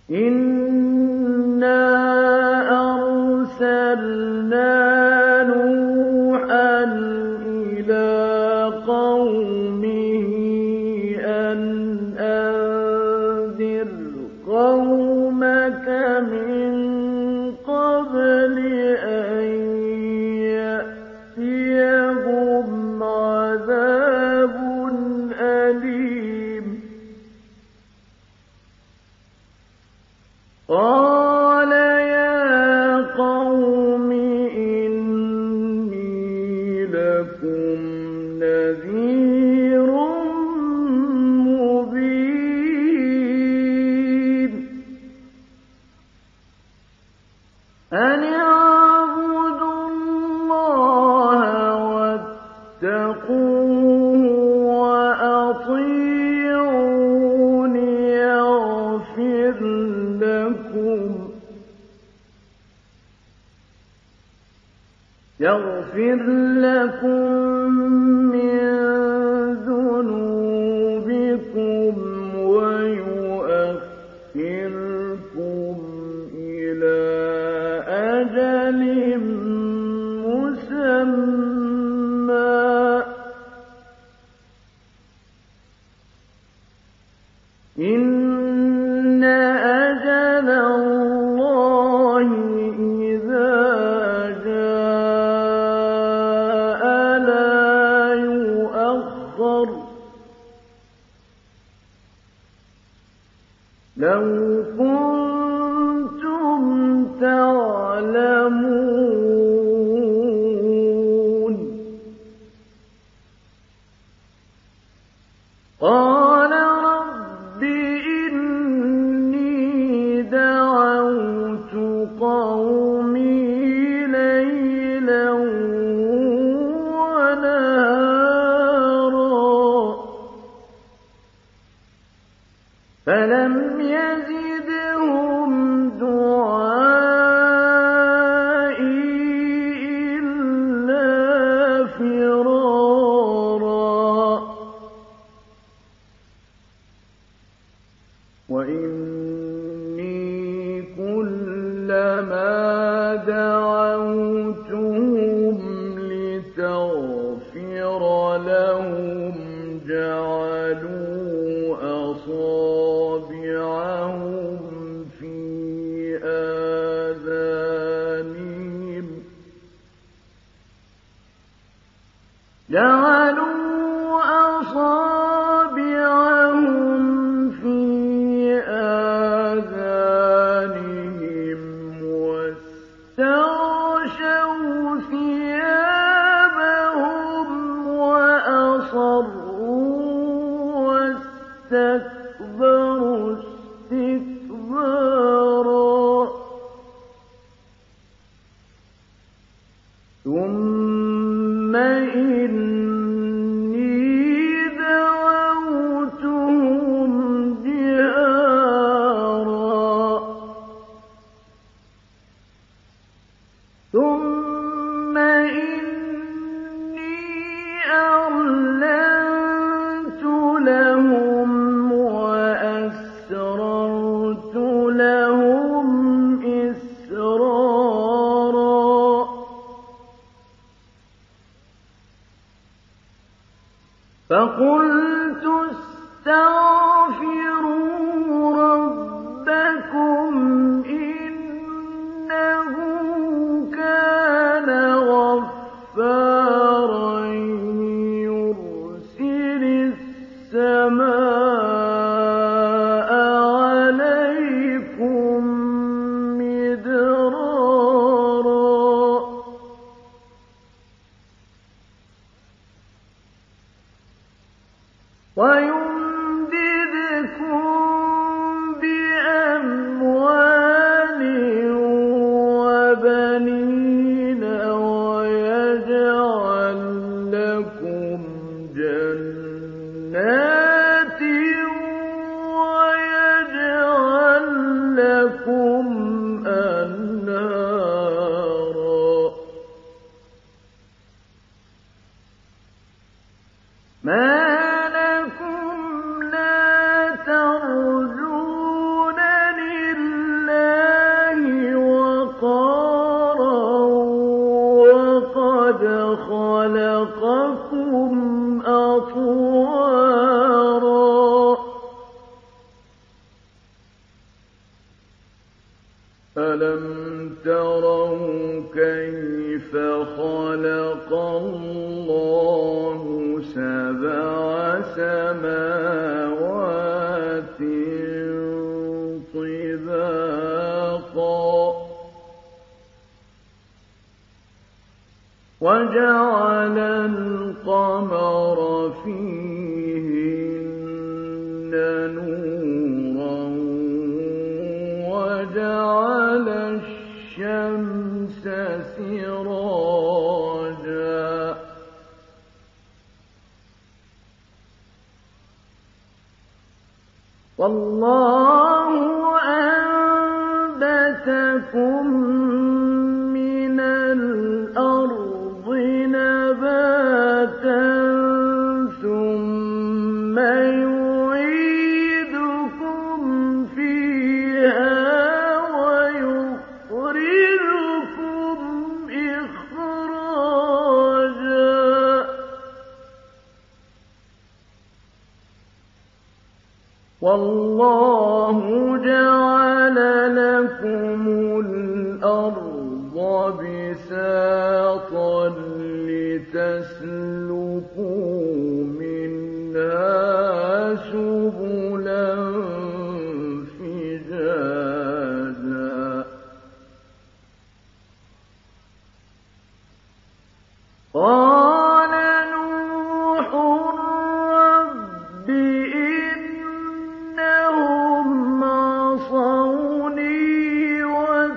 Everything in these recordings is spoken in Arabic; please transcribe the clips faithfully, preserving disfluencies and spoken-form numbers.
إِنَّا أَرْسَلْنَا نُوحًا إِلَىٰ قَوْمِهِ أَنْ أَنذِرْ قَوْمَكَ مِن قَبْلِ أَن يَأْتِيَهُمْ عَذَابٌ أَلِيمٌ قَالَ يَا قَوْمِ إِنِّي لَكُمْ نَذِيرٌ مُّبِينٌ أَنِ اعْبُدُوا اللَّهَ وَاتَّقُوهُ وَأَطِيعُونِ يَغْفِرْ لَكُم يَغْفِرْ لَكُم مِّن ذُنُوبِكُمْ وَيُؤَخِّرْكُمْ إِلَىٰ أَجَلٍ مُّسَمًّى ۚ إِنَّ أَجَلَ اللَّهِ إِذَا جَاءَ لَا يُؤَخَّرُ ۖ لَوْ كُنتُمْ تَعْلَمُونَ قَالَ رَبِّ إِنِّي دَعَوْتُ قَوْمِي لَيْلًا وَنَهَارًا فَلَمْ يَزِدْهُمْ دُعَائِي إِلَّا فِرَارًا وَإِنِّي كُلَّمَا دَعَوْتُهُمْ لِتَغْفِرَ لَهُمْ جَعَلُوا أَصَابِعَهُمْ فِي آذَانِهِمْ جعلوا أصابعهم في آذانهم واستغشوا ثيابهم وأصروا واستكبروا استكبارا ثُمَّ إِنِّي دَعَوْتُهُمْ جِهَارًا ثُمَّ إِنِّي أَعْلَنتُ لَهُمْ وَأَسْرَرْتُ لَهُمْ إِسْرَارًا فَقُلْتُ اسْتَغْفِرُوا رَبَّكُمْ إِنَّهُ كَانَ غَفَّارًا يُرْسِلِ السَّمَاءَ عَلَيْكُم أَلَمْ تَرَوْا كَيْفَ خَلَقَ اللَّهُ سَبْعَ سَمَاوَاتٍ طِبَاقًا وَجَعَلَ الْقَمَرَ فِيهِنَّ نُورًا وَجَعَلَ الشَّمْسَ سِرَاجًا وَاللَّهُ أَنبَتَكُم مِّنَ الْأَرْضِ نَبَاتًا ثُمَّ يُعِيدُكُمْ فِيهَا وَيُخْرِجُكُمْ إِخْرَاجًا وَاللَّهُ جَعَلَ لَكُمُ الْأَرْضَ بِسَاطًا لِّتَسْلُكُوا مِنْهَا سُبُلًا فِجَاجًا قَالَ نُوحٌ رَّبِّ إِنَّهُمْ عَصَوْنِي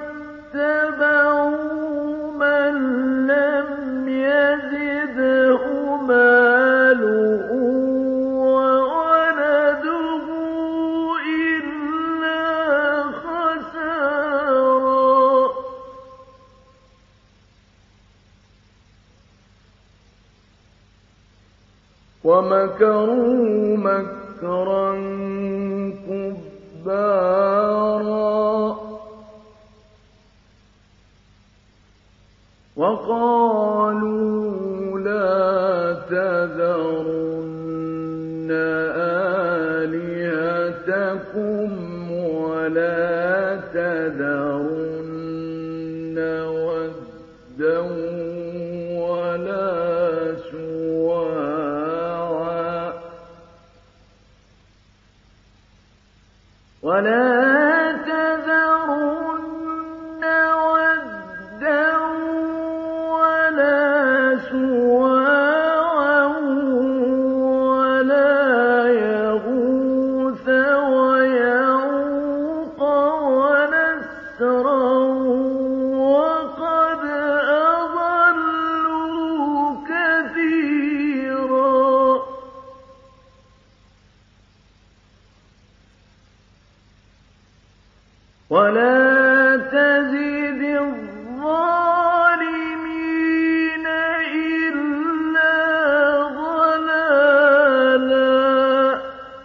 وَاتَّبَعُوا مَن لَّمْ يَزِدْهُ مَالُهُ وَوَلَدُهُ إِلَّا خَسَارًا وَمَكَرُوا مَكْرًا كُبَّارًا وَقَالُوا لَا تَذَرُنَّ آلِهَتَكُمْ وَلَا تَذَرُنَّ وَدًّا وَلَا سُوَاعًا وَلَا تَذَرُنَّ وَدًّا وَلَا سُوَاعًا وَلَا يَغُوثَ وَيَعُوقَ وَنَسْرًا وَقَدْ أَضَلُّوا كَثِيرًا وَلَا تَزِدِ الظَّالِمِينَ إِلَّا ضَلَالًا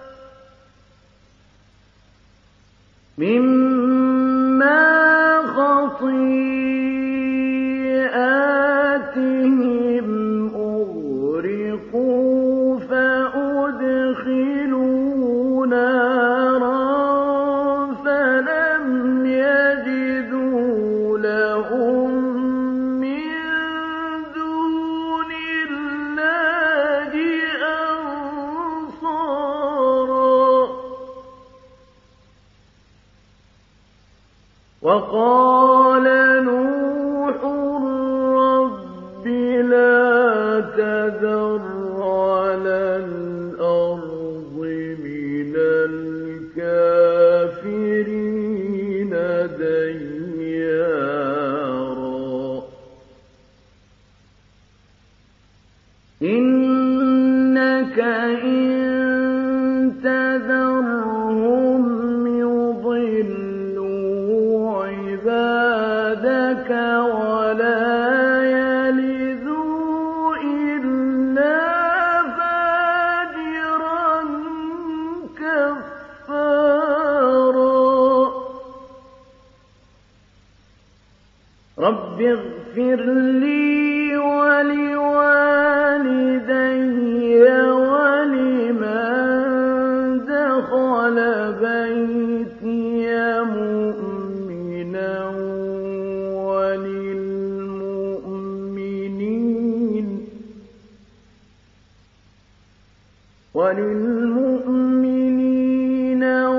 مِّمَّا خَطِيئَاتِهِمْ أُغْرِقُوا فَأُدْخِلُوا نَارًا فَلَمْ يَجِدُوا لَهُم مِّن دُونِ اللَّهِ أَنصَارًا وَقَالَ نُوحٌ رَّبِّ لَا تَذَرْ عَلَى الْأَرْضِ مِنَ الْكَافِرِينَ دَيَّارًا إِنَّكَ إِن تَذَرْهُمْ يُضِلُّوا عِبَادَكَ وَلَا يَلِدُوا إِلَّا فَاجِرًا كَفَّارًا رَّبِّ اغْفِرْ لِي وَلِوَالِدَيَّ وَلِمَن دَخَلَ بَيْتِيَ مُؤْمِنًا وَلِلْمُؤْمِنِينَ